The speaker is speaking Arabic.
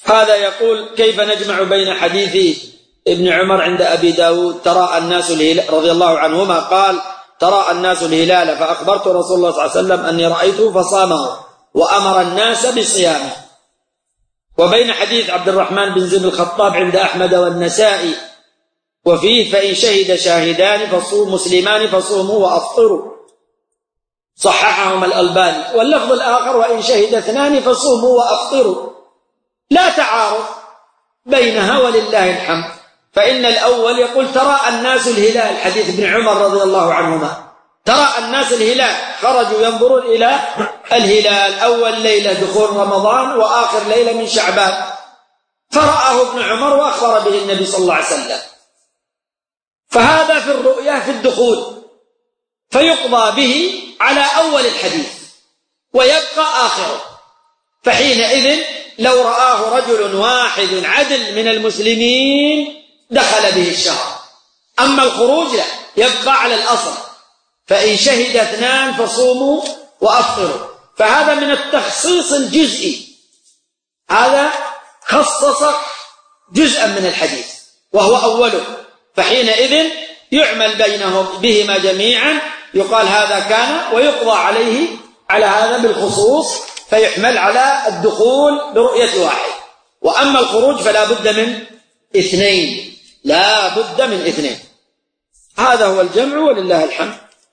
هذا يقول: كيف نجمع بين حديث ابن عمر عند أبي داود تراءى الناس الهلال رضي الله عنهما قال: تراءى الناس الهلال فأخبرت رسول الله صلى الله عليه وسلم أني رأيته فصامه وأمر الناس بصيامه، وبين حديث عبد الرحمن بن زيد الخطاب عند أحمد والنسائي وفيه: فإن شهد شاهدان مسلمان فصوموا وأفطروا، صححهما الألباني. واللفظ الآخر: وإن شهد اثنان فصوموا وأفطروا. لا تعارض بينها ولله الحمد، فإن الأول يقول: تراءى الناس الهلال، حديث ابن عمر رضي الله عنهما، تراءى الناس الهلال، خرجوا ينظرون إلى الهلال أول ليلة دخول رمضان وآخر ليلة من شعبان، فرآه ابن عمر وأخبر به النبي صلى الله عليه وسلم، فهذا في الرؤية في الدخول، فيقضى به على أول الحديث ويبقى آخره. فحينئذ لو رآه رجل واحد عدل من المسلمين دخل به الشهر، أما الخروج لا، يبقى على الأصل: فإن شهد اثنان فصوموا وأفطروا. فهذا من التخصيص الجزئي، هذا خصص جزءا من الحديث وهو أوله، فحينئذ يعمل بهما جميعا، يقال هذا كان ويقضى عليه على هذا بالخصوص، فيحمل على الدخول برؤية واحد. وأما الخروج فلا بد من اثنين، لا بد من اثنين. هذا هو الجمع ولله الحمد.